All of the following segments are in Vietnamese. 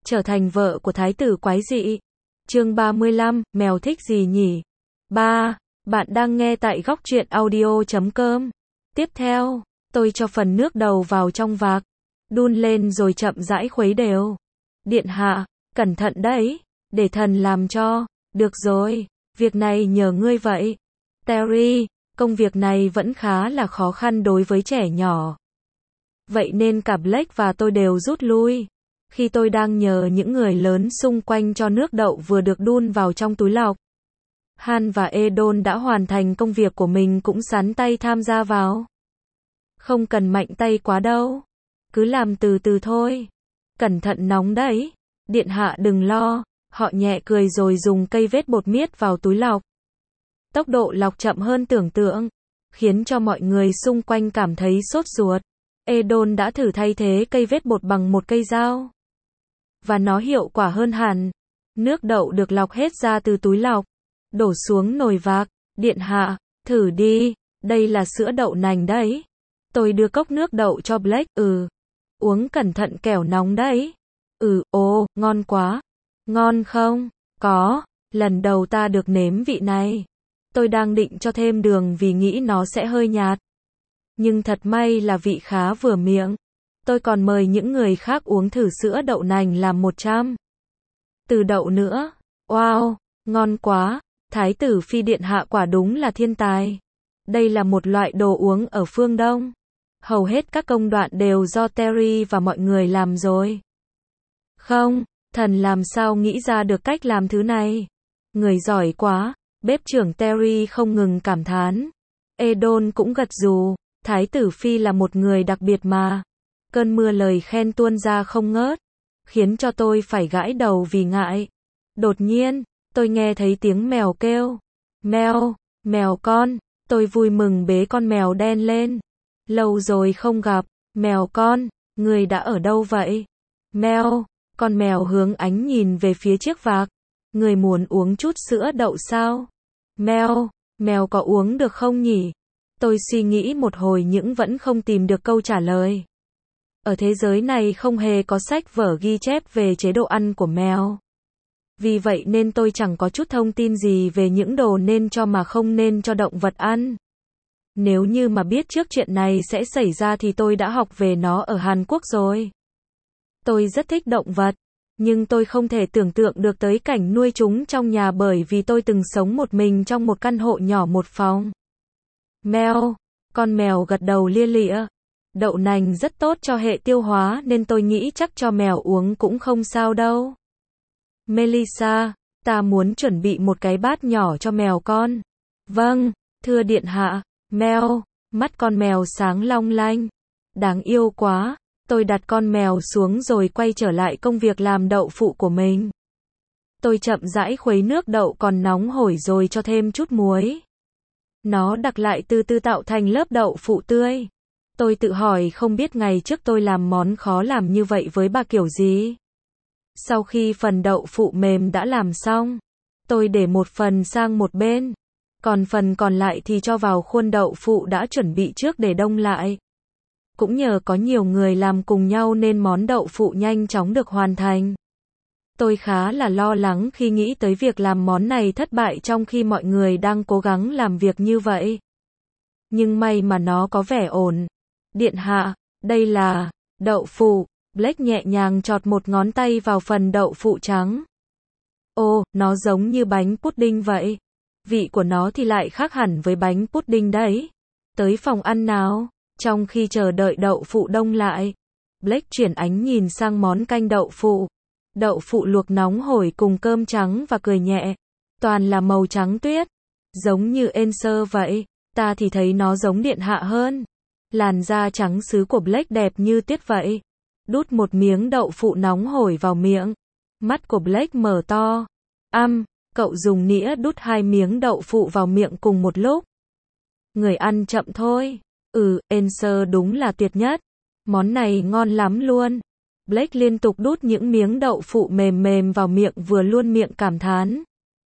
trở thành vợ của thái tử quái dị. Chương 35, mèo thích gì nhỉ? 3. Bạn đang nghe tại góc truyện audio.com. Tiếp theo, tôi cho phần nước đầu vào trong vạc, đun lên rồi chậm rãi khuấy đều. Điện hạ, cẩn thận đấy, để thần làm cho. Được rồi, việc này nhờ ngươi vậy. Terry, công việc này vẫn khá là khó khăn đối với trẻ nhỏ. Vậy nên cả Blake và tôi đều rút lui. Khi tôi đang nhờ những người lớn xung quanh cho nước đậu vừa được đun vào trong túi lọc, Han và Edon đã hoàn thành công việc của mình cũng sắn tay tham gia vào. Không cần mạnh tay quá đâu. Cứ làm từ từ thôi. Cẩn thận nóng đấy. Điện hạ đừng lo. Họ nhẹ cười rồi dùng cây vết bột miết vào túi lọc. Tốc độ lọc chậm hơn tưởng tượng, khiến cho mọi người xung quanh cảm thấy sốt ruột. Edon đã thử thay thế cây vết bột bằng một cây dao. Và nó hiệu quả hơn hẳn. Nước đậu được lọc hết ra từ túi lọc, đổ xuống nồi vạc. Điện hạ, thử đi, đây là sữa đậu nành đấy. Tôi đưa cốc nước đậu cho Blake. Uống cẩn thận kẻo nóng đấy. Ồ, ngon quá. Ngon không? Có, lần đầu ta được nếm vị này. Tôi đang định cho thêm đường vì nghĩ nó sẽ hơi nhạt. Nhưng thật may là vị khá vừa miệng. Tôi còn mời những người khác uống thử sữa đậu nành làm 100 từ đậu nữa. Wow, ngon quá. Thái tử Phi điện hạ quả đúng là thiên tài. Đây là một loại đồ uống ở phương Đông. Hầu hết các công đoạn đều do Terry và mọi người làm rồi. Không, thần làm sao nghĩ ra được cách làm thứ này. Người giỏi quá. Bếp trưởng Terry không ngừng cảm thán. Edon cũng gật gù. Thái tử Phi là một người đặc biệt mà. Cơn mưa lời khen tuôn ra không ngớt, khiến cho tôi phải gãi đầu vì ngại. Đột nhiên, tôi nghe thấy tiếng mèo kêu. Mèo, mèo con. Tôi vui mừng bế con mèo đen lên. Lâu rồi không gặp. Mèo con, người đã ở đâu vậy? Mèo, con mèo hướng ánh nhìn về phía chiếc vạc. Người muốn uống chút sữa đậu sao? Mèo, mèo có uống được không nhỉ? Tôi suy nghĩ một hồi nhưng vẫn không tìm được câu trả lời. Ở thế giới này không hề có sách vở ghi chép về chế độ ăn của mèo. Vì vậy nên tôi chẳng có chút thông tin gì về những đồ nên cho mà không nên cho động vật ăn. Nếu như mà biết trước chuyện này sẽ xảy ra thì tôi đã học về nó ở Hàn Quốc rồi. Tôi rất thích động vật, nhưng tôi không thể tưởng tượng được tới cảnh nuôi chúng trong nhà bởi vì tôi từng sống một mình trong một căn hộ nhỏ một phòng. Mèo, con mèo gật đầu lia lịa. Đậu nành rất tốt cho hệ tiêu hóa nên tôi nghĩ chắc cho mèo uống cũng không sao đâu. Melissa, ta muốn chuẩn bị một cái bát nhỏ cho mèo con. Vâng, thưa điện hạ. Mèo, mắt con mèo sáng long lanh. Đáng yêu quá. Tôi đặt con mèo xuống rồi quay trở lại công việc làm đậu phụ của mình. Tôi chậm rãi khuấy nước đậu còn nóng hổi rồi cho thêm chút muối. Nó đặc lại từ từ tạo thành lớp đậu phụ tươi. Tôi tự hỏi không biết ngày trước tôi làm món khó làm như vậy với bà kiểu gì. Sau khi phần đậu phụ mềm đã làm xong, tôi để một phần sang một bên. Còn phần còn lại thì cho vào khuôn đậu phụ đã chuẩn bị trước để đông lại. Cũng nhờ có nhiều người làm cùng nhau nên món đậu phụ nhanh chóng được hoàn thành. Tôi khá là lo lắng khi nghĩ tới việc làm món này thất bại trong khi mọi người đang cố gắng làm việc như vậy. Nhưng may mà nó có vẻ ổn. Điện hạ, đây là đậu phụ. Blake nhẹ nhàng chọt một ngón tay vào phần đậu phụ trắng. Ồ, nó giống như bánh pudding vậy. Vị của nó thì lại khác hẳn với bánh pudding đấy. Tới phòng ăn nào. Trong khi chờ đợi đậu phụ đông lại, Blake chuyển ánh nhìn sang món canh đậu phụ. Đậu phụ luộc nóng hổi cùng cơm trắng và cười nhẹ. Toàn là màu trắng tuyết. Giống như Enser vậy. Ta thì thấy nó giống điện hạ hơn. Làn da trắng sứ của Blake đẹp như tuyết vậy. Đút một miếng đậu phụ nóng hổi vào miệng. Mắt của Blake mở to. Cậu dùng nĩa đút 2 miếng đậu phụ vào miệng cùng một lúc. Người ăn chậm thôi. Enser đúng là tuyệt nhất. Món này ngon lắm luôn. Blake liên tục đút những miếng đậu phụ mềm mềm vào miệng vừa luôn miệng cảm thán.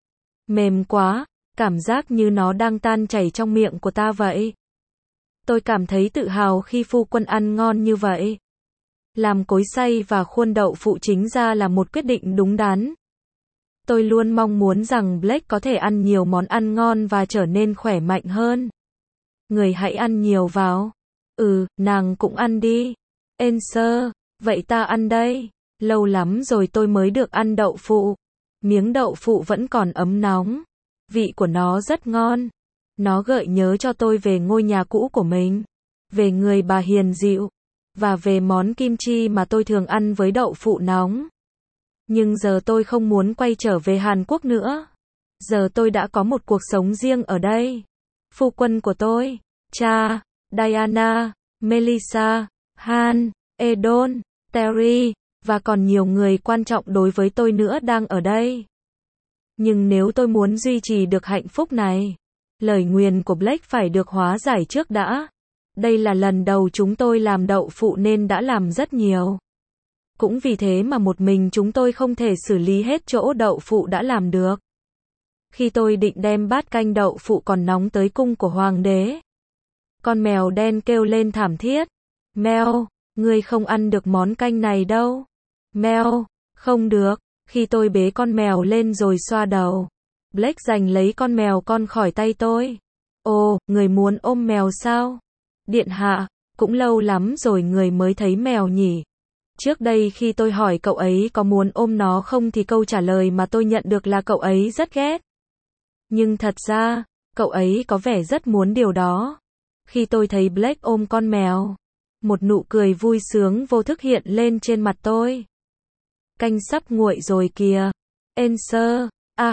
Mềm quá, cảm giác như nó đang tan chảy trong miệng của ta vậy. Tôi cảm thấy tự hào khi phu quân ăn ngon như vậy. Làm cối xay và khuôn đậu phụ chính ra là một quyết định đúng đắn. Tôi luôn mong muốn rằng Blake có thể ăn nhiều món ăn ngon và trở nên khỏe mạnh hơn. Người hãy ăn nhiều vào. Nàng cũng ăn đi. Answer, vậy ta ăn đây. Lâu lắm rồi tôi mới được ăn đậu phụ. Miếng đậu phụ vẫn còn ấm nóng. Vị của nó rất ngon. Nó gợi nhớ cho tôi về ngôi nhà cũ của mình. Về người bà hiền dịu. Và về món kim chi mà tôi thường ăn với đậu phụ nóng. Nhưng giờ tôi không muốn quay trở về Hàn Quốc nữa. Giờ tôi đã có một cuộc sống riêng ở đây. Phu quân của tôi, cha, Diana, Melissa, Han, Edon, Terry, và còn nhiều người quan trọng đối với tôi nữa đang ở đây. Nhưng nếu tôi muốn duy trì được hạnh phúc này, lời nguyền của Blake phải được hóa giải trước đã. Đây là lần đầu chúng tôi làm đậu phụ nên đã làm rất nhiều. Cũng vì thế mà một mình chúng tôi không thể xử lý hết chỗ đậu phụ đã làm được. Khi tôi định đem bát canh đậu phụ còn nóng tới cung của hoàng đế, con mèo đen kêu lên thảm thiết. Mèo, ngươi không ăn được món canh này đâu. Mèo, không được. Khi tôi bế con mèo lên rồi xoa đầu, Blake giành lấy con mèo con khỏi tay tôi. Ồ, người muốn ôm mèo sao? Điện hạ, cũng lâu lắm rồi người mới thấy mèo nhỉ. Trước đây khi tôi hỏi cậu ấy có muốn ôm nó không thì câu trả lời mà tôi nhận được là cậu ấy rất ghét. Nhưng thật ra, cậu ấy có vẻ rất muốn điều đó. Khi tôi thấy Blake ôm con mèo, một nụ cười vui sướng vô thức hiện lên trên mặt tôi. Canh sắp nguội rồi kìa. Answer,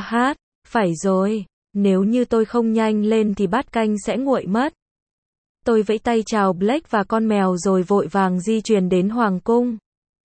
phải rồi, nếu như tôi không nhanh lên thì bát canh sẽ nguội mất. Tôi vẫy tay chào Blake và con mèo rồi vội vàng di chuyển đến hoàng cung.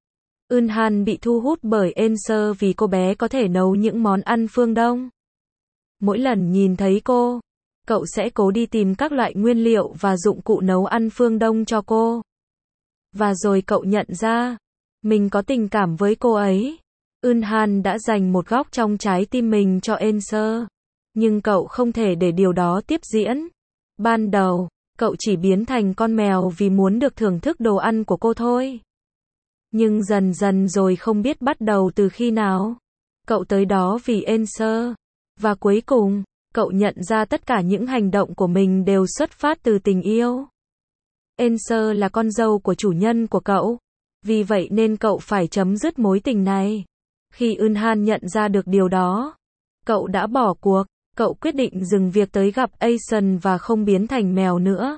Eunhan bị thu hút bởi Answer vì cô bé có thể nấu những món ăn phương Đông. Mỗi lần nhìn thấy cô, cậu sẽ cố đi tìm các loại nguyên liệu và dụng cụ nấu ăn phương Đông cho cô. Và rồi cậu nhận ra, mình có tình cảm với cô ấy. Eunhan đã dành một góc trong trái tim mình cho Answer. Nhưng cậu không thể để điều đó tiếp diễn. Ban đầu, cậu chỉ biến thành con mèo vì muốn được thưởng thức đồ ăn của cô thôi. Nhưng dần dần rồi không biết bắt đầu từ khi nào, cậu tới đó vì Answer. Và cuối cùng, cậu nhận ra tất cả những hành động của mình đều xuất phát từ tình yêu. Answer là con dâu của chủ nhân của cậu. Vì vậy nên cậu phải chấm dứt mối tình này. Khi Eunhan nhận ra được điều đó, cậu đã bỏ cuộc. Cậu quyết định dừng việc tới gặp Aeson và không biến thành mèo nữa.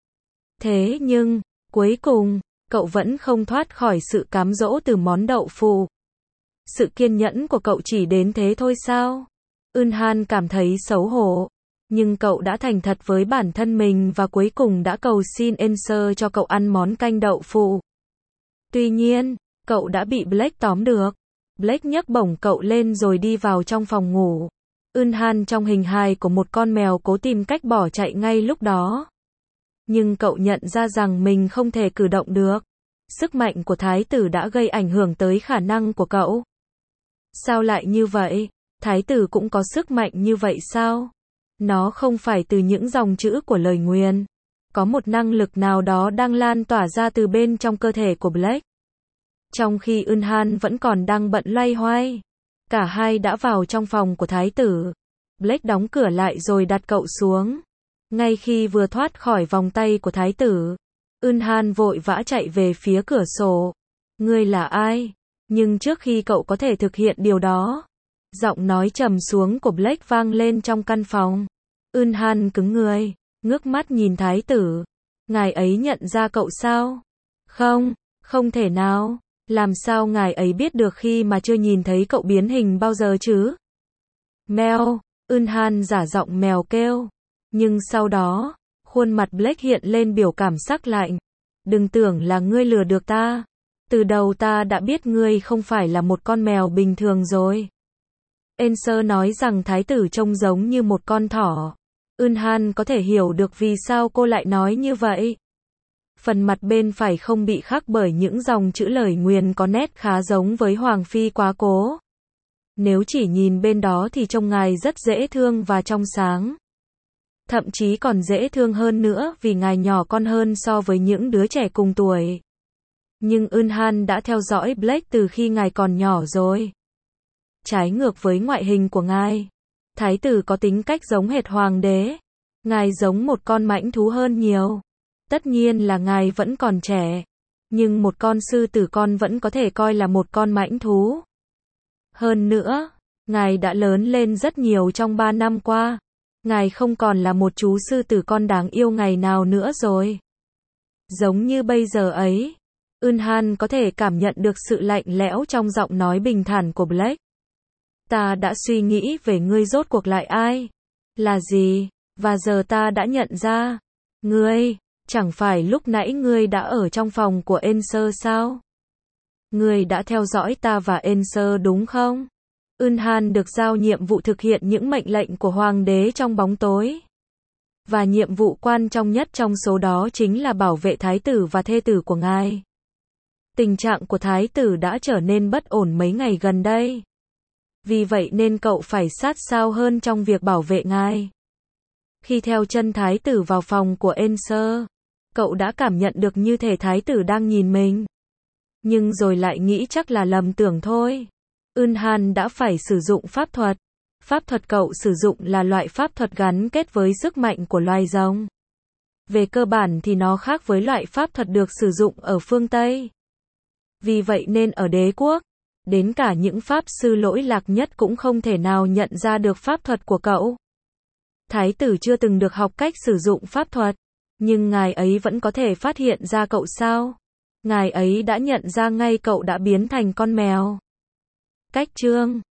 Thế nhưng, cuối cùng, cậu vẫn không thoát khỏi sự cám dỗ từ món đậu phụ. Sự kiên nhẫn của cậu chỉ đến thế thôi sao? Eunhan cảm thấy xấu hổ. Nhưng cậu đã thành thật với bản thân mình và cuối cùng đã cầu xin Answer cho cậu ăn món canh đậu phụ. Tuy nhiên, cậu đã bị Blake tóm được. Blake nhấc bổng cậu lên rồi đi vào trong phòng ngủ. Eunhan trong hình hài của một con mèo cố tìm cách bỏ chạy ngay lúc đó. Nhưng cậu nhận ra rằng mình không thể cử động được. Sức mạnh của thái tử đã gây ảnh hưởng tới khả năng của cậu. Sao lại như vậy? Thái tử cũng có sức mạnh như vậy sao? Nó không phải từ những dòng chữ của lời nguyền. Có một năng lực nào đó đang lan tỏa ra từ bên trong cơ thể của Blake. Trong khi Eunhan vẫn còn đang bận loay hoay, cả hai đã vào trong phòng của thái tử. Blake đóng cửa lại rồi đặt cậu xuống. Ngay khi vừa thoát khỏi vòng tay của thái tử, Eunhan vội vã chạy về phía cửa sổ. Ngươi là ai? Nhưng trước khi cậu có thể thực hiện điều đó, giọng nói trầm xuống của Blake vang lên trong căn phòng. Eunhan cứng người, ngước mắt nhìn thái tử. Ngài ấy nhận ra cậu sao? Không, không thể nào. Làm sao ngài ấy biết được khi mà chưa nhìn thấy cậu biến hình bao giờ chứ? Mèo, Eunhan giả giọng mèo kêu. Nhưng sau đó, khuôn mặt Blake hiện lên biểu cảm sắc lạnh. Đừng tưởng là ngươi lừa được ta. Từ đầu ta đã biết ngươi không phải là một con mèo bình thường rồi. Answer nói rằng thái tử trông giống như một con thỏ. Eunhan có thể hiểu được vì sao cô lại nói như vậy. Phần mặt bên phải không bị khắc bởi những dòng chữ lời nguyền có nét khá giống với Hoàng Phi quá cố. Nếu chỉ nhìn bên đó thì trông ngài rất dễ thương và trong sáng. Thậm chí còn dễ thương hơn nữa vì ngài nhỏ con hơn so với những đứa trẻ cùng tuổi. Nhưng Eunhan đã theo dõi Blake từ khi ngài còn nhỏ rồi. Trái ngược với ngoại hình của ngài, thái tử có tính cách giống hệt hoàng đế. Ngài giống một con mãnh thú hơn nhiều. Tất nhiên là ngài vẫn còn trẻ, nhưng một con sư tử con vẫn có thể coi là một con mãnh thú. Hơn nữa, ngài đã lớn lên rất nhiều trong 3 năm qua. Ngài không còn là một chú sư tử con đáng yêu ngày nào nữa rồi. Giống như bây giờ ấy, Eunhan có thể cảm nhận được sự lạnh lẽo trong giọng nói bình thản của Blake. Ta đã suy nghĩ về ngươi rốt cuộc lại ai? Là gì? Và giờ ta đã nhận ra. Ngươi, chẳng phải lúc nãy ngươi đã ở trong phòng của Enser sao? Ngươi đã theo dõi ta và Enser đúng không? Eunhan được giao nhiệm vụ thực hiện những mệnh lệnh của hoàng đế trong bóng tối. Và nhiệm vụ quan trọng nhất trong số đó chính là bảo vệ thái tử và thê tử của ngài. Tình trạng của thái tử đã trở nên bất ổn mấy ngày gần đây. Vì vậy nên cậu phải sát sao hơn trong việc bảo vệ ngài. Khi theo chân thái tử vào phòng của Enser, cậu đã cảm nhận được như thể thái tử đang nhìn mình. Nhưng rồi lại nghĩ chắc là lầm tưởng thôi. Eunhan đã phải sử dụng pháp thuật. Pháp thuật cậu sử dụng là loại pháp thuật gắn kết với sức mạnh của loài rồng. Về cơ bản thì nó khác với loại pháp thuật được sử dụng ở phương Tây. Vì vậy nên ở đế quốc, đến cả những pháp sư lỗi lạc nhất cũng không thể nào nhận ra được pháp thuật của cậu. Thái tử chưa từng được học cách sử dụng pháp thuật, nhưng ngài ấy vẫn có thể phát hiện ra cậu sao? Ngài ấy đã nhận ra ngay cậu đã biến thành con mèo. Cách chương